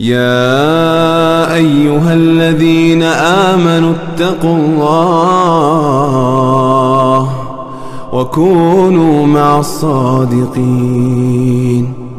يا أيها الذين آمنوا اتقوا الله وكونوا مع الصادقين